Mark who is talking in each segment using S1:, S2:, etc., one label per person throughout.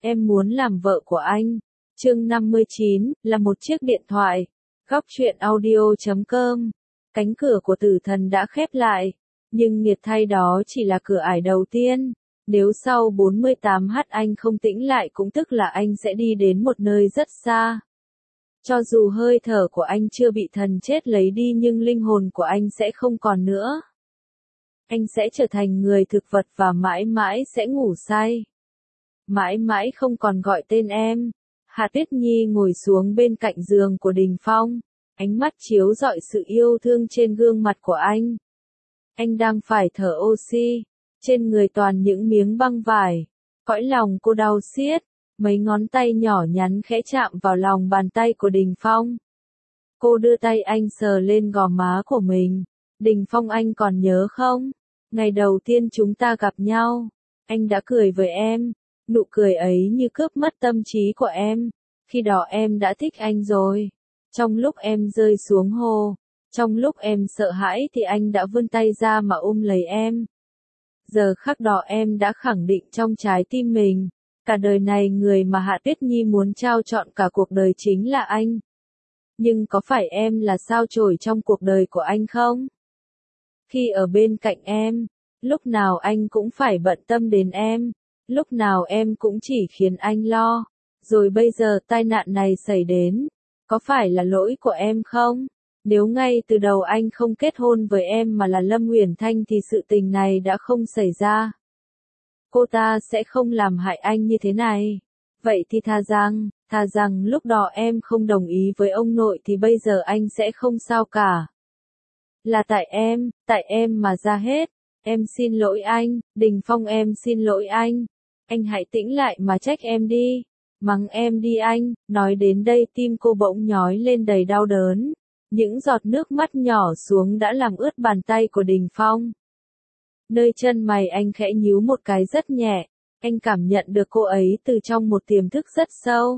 S1: Em muốn làm vợ của anh. Chương 59, là một chiếc điện thoại. Góc truyện audio.com. Cánh cửa của tử thần đã khép lại. Nhưng nghiệt thay đó chỉ là cửa ải đầu tiên. Nếu sau 48h anh không tĩnh lại cũng tức là anh sẽ đi đến một nơi rất xa. Cho dù hơi thở của anh chưa bị thần chết lấy đi nhưng linh hồn của anh sẽ không còn nữa. Anh sẽ trở thành người thực vật và mãi mãi sẽ ngủ say. Mãi mãi không còn gọi tên em. Hạ Tuyết Nhi ngồi xuống bên cạnh giường của Đình Phong. Ánh mắt chiếu rọi sự yêu thương trên gương mặt của anh. Anh đang phải thở oxy. Trên người toàn những miếng băng vải. Cõi lòng cô đau xiết. Mấy ngón tay nhỏ nhắn khẽ chạm vào lòng bàn tay của Đình Phong. Cô đưa tay anh sờ lên gò má của mình. Đình Phong, anh còn nhớ không? Ngày đầu tiên chúng ta gặp nhau, anh đã cười với em. Nụ cười ấy như cướp mất tâm trí của em. Khi đó em đã thích anh rồi. Trong lúc em rơi xuống hồ, trong lúc em sợ hãi thì anh đã vươn tay ra mà ôm lấy em. Giờ khắc đó em đã khẳng định trong trái tim mình, cả đời này người mà Hạ Tuyết Nhi muốn trao trọn cả cuộc đời chính là anh. Nhưng có phải em là sao chổi trong cuộc đời của anh không? Khi ở bên cạnh em, lúc nào anh cũng phải bận tâm đến em, lúc nào em cũng chỉ khiến anh lo. Rồi bây giờ tai nạn này xảy đến, có phải là lỗi của em không? Nếu ngay từ đầu anh không kết hôn với em mà là Lâm Uyển Thanh thì sự tình này đã không xảy ra. Cô ta sẽ không làm hại anh như thế này. Vậy thì thà rằng lúc đó em không đồng ý với ông nội thì bây giờ anh sẽ không sao cả. Là tại em mà ra hết. Em xin lỗi anh, Đình Phong, em xin lỗi anh. Anh hãy tĩnh lại mà trách em đi. Mắng em đi anh. Nói đến đây tim cô bỗng nhói lên đầy đau đớn. Những giọt nước mắt nhỏ xuống đã làm ướt bàn tay của Đình Phong. Nơi chân mày anh khẽ nhíu một cái rất nhẹ. Anh cảm nhận được cô ấy từ trong một tiềm thức rất sâu.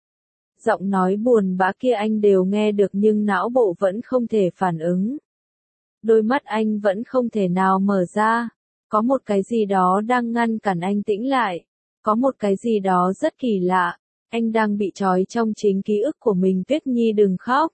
S1: Giọng nói buồn bã kia anh đều nghe được nhưng não bộ vẫn không thể phản ứng. Đôi mắt anh vẫn không thể nào mở ra. Có một cái gì đó đang ngăn cản anh tĩnh lại. Có một cái gì đó rất kỳ lạ. Anh đang bị trói trong chính ký ức của mình. Tuyết Nhi đừng khóc.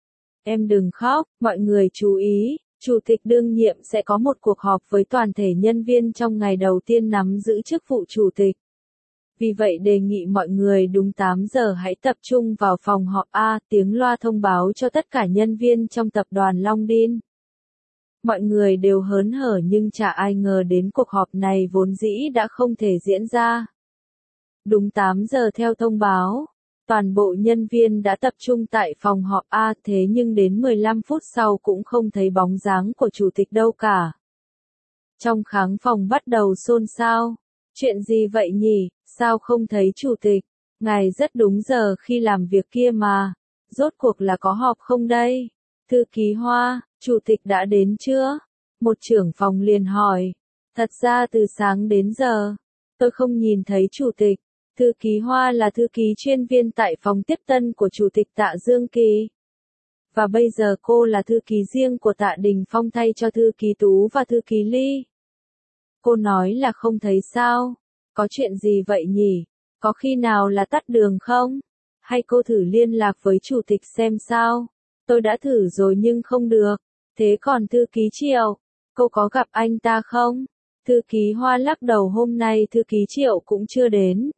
S1: Em đừng khóc, mọi người chú ý. Chủ tịch đương nhiệm sẽ có một cuộc họp với toàn thể nhân viên trong ngày đầu tiên nắm giữ chức vụ chủ tịch. Vì vậy đề nghị mọi người đúng 8 giờ hãy tập trung vào phòng họp A, tiếng loa thông báo cho tất cả nhân viên trong tập đoàn Long Đin. Mọi người đều hớn hở nhưng chả ai ngờ đến cuộc họp này vốn dĩ đã không thể diễn ra. Đúng 8 giờ theo thông báo, toàn bộ nhân viên đã tập trung tại phòng họp A, thế nhưng đến 15 phút sau cũng không thấy bóng dáng của chủ tịch đâu cả. Trong khán phòng bắt đầu xôn xao. Chuyện gì vậy nhỉ? Sao không thấy chủ tịch? Ngài rất đúng giờ khi làm việc kia mà. Rốt cuộc là có họp không đây? Thư ký Hoa, chủ tịch đã đến chưa? Một trưởng phòng liền hỏi. Thật ra từ sáng đến giờ, tôi không nhìn thấy chủ tịch. Thư ký Hoa là thư ký chuyên viên tại phòng tiếp tân của chủ tịch Tạ Dương Kỳ. Và bây giờ cô là thư ký riêng của Tạ Đình Phong thay cho thư ký Tú và thư ký Ly. Cô nói là không thấy sao? Có chuyện gì vậy nhỉ? Có khi nào là tắt đường không? Hay cô thử liên lạc với chủ tịch xem sao? Tôi đã thử rồi nhưng không được. Thế còn thư ký Triệu, cô có gặp anh ta không? Thư ký Hoa lắc đầu, hôm nay thư ký Triệu cũng chưa đến.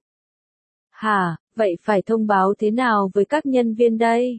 S1: Hả, vậy phải thông báo thế nào với các nhân viên đây?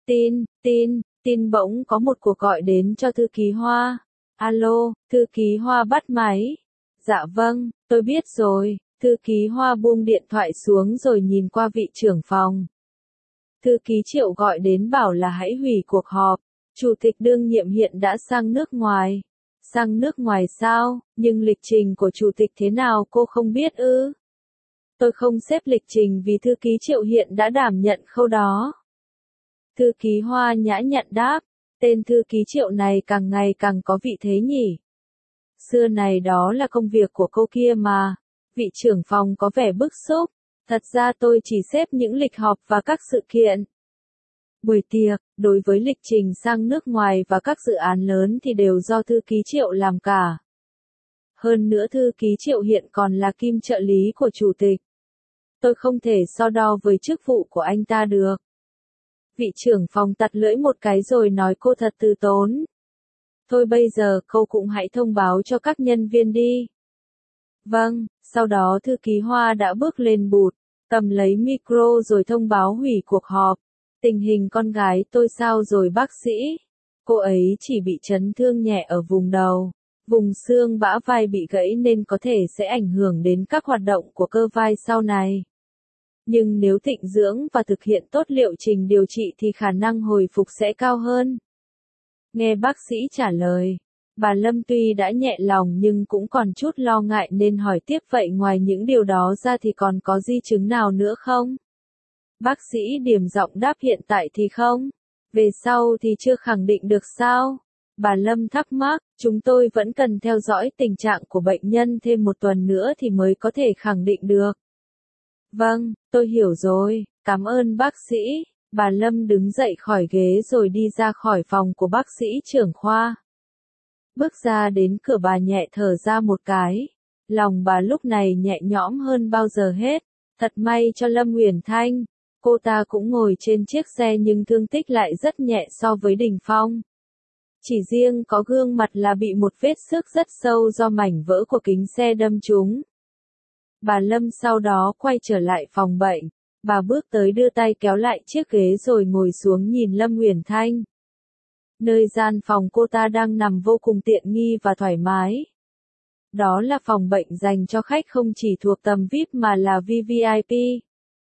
S1: Tin bỗng có một cuộc gọi đến cho thư ký Hoa. Alo, thư ký Hoa bắt máy. Dạ vâng, tôi biết rồi. Thư ký Hoa buông điện thoại xuống rồi nhìn qua vị trưởng phòng. Thư ký Triệu gọi đến bảo là hãy hủy cuộc họp. Chủ tịch đương nhiệm hiện đã sang nước ngoài. Sang nước ngoài sao? Nhưng lịch trình của chủ tịch thế nào cô không biết ư? Tôi không xếp lịch trình vì thư ký Triệu hiện đã đảm nhận khâu đó. Thư ký Hoa nhã nhặn đáp. Tên thư ký Triệu này càng ngày càng có vị thế nhỉ? Xưa này đó là công việc của cô kia mà. Vị trưởng phòng có vẻ bức xúc. Thật ra tôi chỉ xếp những lịch họp và các sự kiện. Buổi tiệc, đối với lịch trình sang nước ngoài và các dự án lớn thì đều do thư ký Triệu làm cả. Hơn nữa thư ký Triệu hiện còn là kim trợ lý của chủ tịch. tôi không thể so đo với chức vụ của anh ta được. Vị trưởng phòng tặc lưỡi một cái rồi nói cô thật từ tốn. Thôi bây giờ cô cũng hãy thông báo cho các nhân viên đi. Vâng, sau đó thư ký Hoa đã bước lên bụt, cầm lấy micro rồi thông báo hủy cuộc họp. Tình hình con gái tôi sao rồi bác sĩ? Cô ấy chỉ bị chấn thương nhẹ ở vùng đầu, vùng xương bả vai bị gãy nên có thể sẽ ảnh hưởng đến các hoạt động của cơ vai sau này. Nhưng nếu tịnh dưỡng và thực hiện tốt liệu trình điều trị thì khả năng hồi phục sẽ cao hơn. Nghe bác sĩ trả lời, bà Lâm tuy đã nhẹ lòng nhưng cũng còn chút lo ngại nên hỏi tiếp vậy ngoài những điều đó ra thì còn có di chứng nào nữa không? Bác sĩ điềm giọng đáp hiện tại thì không. Về sau thì chưa khẳng định được sao? Bà Lâm thắc mắc, chúng tôi vẫn cần theo dõi tình trạng của bệnh nhân thêm một tuần nữa thì mới có thể khẳng định được. Vâng, tôi hiểu rồi, cảm ơn bác sĩ. Bà Lâm đứng dậy khỏi ghế rồi đi ra khỏi phòng của bác sĩ trưởng khoa. Bước ra đến cửa bà nhẹ thở ra một cái. Lòng bà lúc này nhẹ nhõm hơn bao giờ hết. Thật may cho Lâm Uyển Thanh. Cô ta cũng ngồi trên chiếc xe nhưng thương tích lại rất nhẹ so với Đình Phong. Chỉ riêng có gương mặt là bị một vết xước rất sâu do mảnh vỡ của kính xe đâm trúng. Bà Lâm sau đó quay trở lại phòng bệnh. Bà bước tới đưa tay kéo lại chiếc ghế rồi ngồi xuống nhìn Lâm Uyển Thanh. Nơi gian phòng cô ta đang nằm vô cùng tiện nghi và thoải mái. Đó là phòng bệnh dành cho khách không chỉ thuộc tầm VIP mà là VVIP.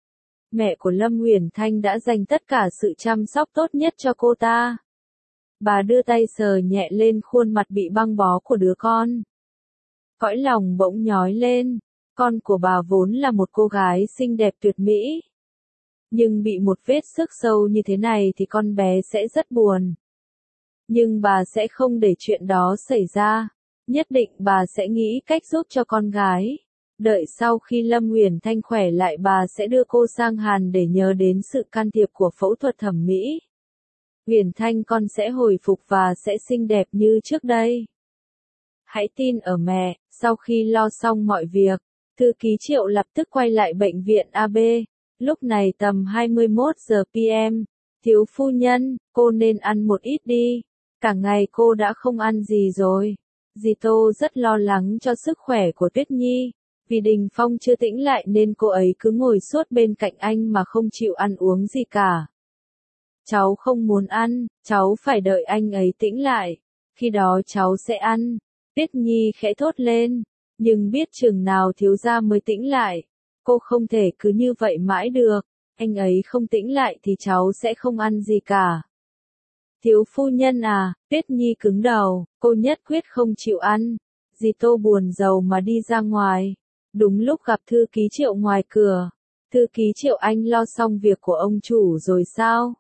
S1: Mẹ của Lâm Uyển Thanh đã dành tất cả sự chăm sóc tốt nhất cho cô ta. Bà đưa tay sờ nhẹ lên khuôn mặt bị băng bó của đứa con. Cõi lòng bỗng nhói lên, con của bà vốn là một cô gái xinh đẹp tuyệt mỹ. Nhưng bị một vết xước sâu như thế này thì con bé sẽ rất buồn. Nhưng bà sẽ không để chuyện đó xảy ra. Nhất định bà sẽ nghĩ cách giúp cho con gái. Đợi sau khi Lâm Uyển Thanh khỏe lại bà sẽ đưa cô sang Hàn để nhờ đến sự can thiệp của phẫu thuật thẩm mỹ. Uyển Thanh con sẽ hồi phục và sẽ xinh đẹp như trước đây. Hãy tin ở mẹ. Sau khi lo xong mọi việc, thư ký Triệu lập tức quay lại bệnh viện AB. Lúc này tầm 21 giờ PM. Thiếu phu nhân, cô nên ăn một ít đi. Cả ngày cô đã không ăn gì rồi. Dì Tô rất lo lắng cho sức khỏe của Tuyết Nhi. Vì Đình Phong chưa tĩnh lại nên cô ấy cứ ngồi suốt bên cạnh anh mà không chịu ăn uống gì cả. Cháu không muốn ăn, cháu phải đợi anh ấy tĩnh lại. Khi đó cháu sẽ ăn. Tuyết Nhi khẽ thốt lên. Nhưng biết chừng nào thiếu gia mới tĩnh lại. Cô không thể cứ như vậy mãi được. Anh ấy không tĩnh lại thì cháu sẽ không ăn gì cả. Thiếu phu nhân à, Tuyết Nhi cứng đầu, cô nhất quyết không chịu ăn. Dì Tô buồn rầu mà đi ra ngoài. Đúng lúc gặp thư ký Triệu ngoài cửa. Thư ký Triệu anh lo xong việc của ông chủ rồi sao?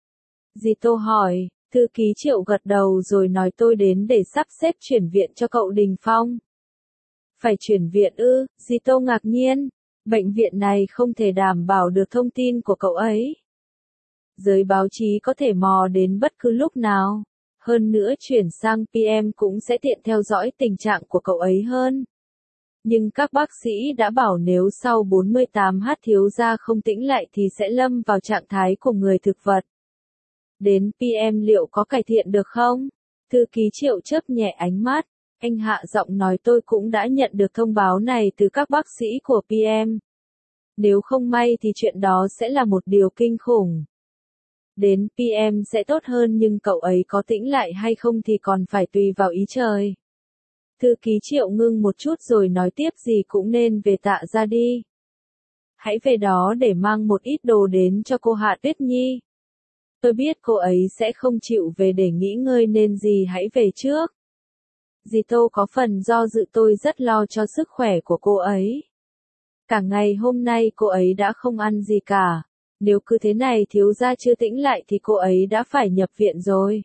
S1: Dì Tô hỏi, thư ký Triệu gật đầu rồi nói tôi đến để sắp xếp chuyển viện cho cậu Đình Phong. Phải chuyển viện ư? Dì Tô ngạc nhiên. Bệnh viện này không thể đảm bảo được thông tin của cậu ấy. Giới báo chí có thể mò đến bất cứ lúc nào. Hơn nữa chuyển sang PM cũng sẽ tiện theo dõi tình trạng của cậu ấy hơn. Nhưng các bác sĩ đã bảo nếu sau 48h thiếu gia không tĩnh lại thì sẽ lâm vào trạng thái của người thực vật. Đến PM liệu có cải thiện được không? Thư ký Triệu chớp nhẹ ánh mắt. Anh hạ giọng nói tôi cũng đã nhận được thông báo này từ các bác sĩ của PM. Nếu không may thì chuyện đó sẽ là một điều kinh khủng. Đến PM sẽ tốt hơn nhưng cậu ấy có tĩnh lại hay không thì còn phải tùy vào ý trời. Thư ký Triệu ngưng một chút rồi nói tiếp gì cũng nên về Tạ ra đi. Hãy về đó để mang một ít đồ đến cho cô Hạ Tuyết Nhi. Tôi biết cô ấy sẽ không chịu về để nghỉ ngơi nên dì hãy về trước. Dì Tô có phần do dự tôi rất lo cho sức khỏe của cô ấy. Cả ngày hôm nay cô ấy đã không ăn gì cả. Nếu cứ thế này thiếu gia chưa tĩnh lại thì cô ấy đã phải nhập viện rồi.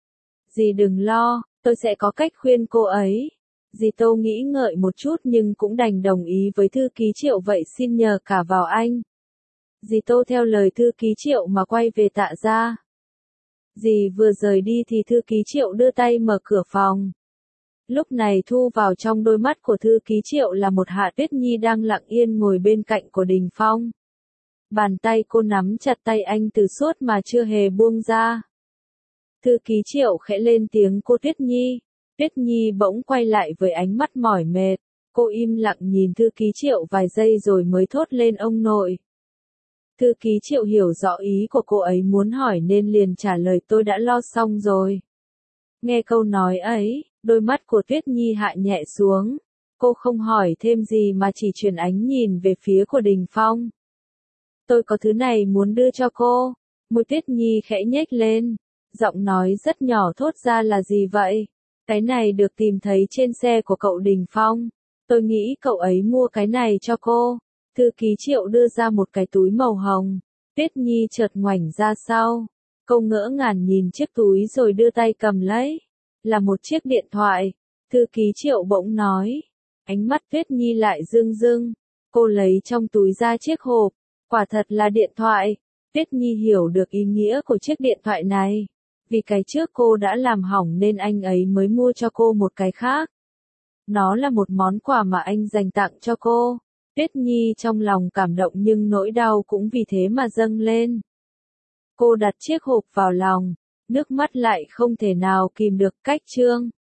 S1: Dì đừng lo, tôi sẽ có cách khuyên cô ấy. Dì Tô nghĩ ngợi một chút nhưng cũng đành đồng ý với thư ký Triệu vậy xin nhờ cả vào anh. Dì Tô theo lời thư ký Triệu mà quay về Tạ ra. Dì vừa rời đi thì thư ký Triệu đưa tay mở cửa phòng. Lúc này thu vào trong đôi mắt của thư ký Triệu là một Hạ Tuyết Nhi đang lặng yên ngồi bên cạnh của Đình Phong. Bàn tay cô nắm chặt tay anh từ suốt mà chưa hề buông ra. Thư ký Triệu khẽ lên tiếng cô Tuyết Nhi. Tuyết Nhi bỗng quay lại với ánh mắt mỏi mệt. Cô im lặng nhìn thư ký Triệu vài giây rồi mới thốt lên ông nội. Thư ký Triệu hiểu rõ ý của cô ấy muốn hỏi nên liền trả lời tôi đã lo xong rồi. Nghe câu nói ấy, đôi mắt của Tuyết Nhi hạ nhẹ xuống. Cô không hỏi thêm gì mà chỉ chuyển ánh nhìn về phía của Đình Phong. Tôi có thứ này muốn đưa cho cô. Môi Tuyết Nhi khẽ nhếch lên. Giọng nói rất nhỏ thốt ra là gì vậy? Cái này được tìm thấy trên xe của cậu Đình Phong. Tôi nghĩ cậu ấy mua cái này cho cô. Thư ký Triệu đưa ra một cái túi màu hồng. Tuyết Nhi chợt ngoảnh ra sau. Cô ngỡ ngàng nhìn chiếc túi rồi đưa tay cầm lấy. Là một chiếc điện thoại. Thư ký Triệu bỗng nói. Ánh mắt Tuyết Nhi lại rưng rưng. Cô lấy trong túi ra chiếc hộp. Quả thật là điện thoại. Tuyết Nhi hiểu được ý nghĩa của chiếc điện thoại này. Vì cái trước cô đã làm hỏng nên anh ấy mới mua cho cô một cái khác. Nó là một món quà mà anh dành tặng cho cô. Tuyết Nhi trong lòng cảm động nhưng nỗi đau cũng vì thế mà dâng lên. Cô đặt chiếc hộp vào lòng, nước mắt lại không thể nào kìm được. Cách chương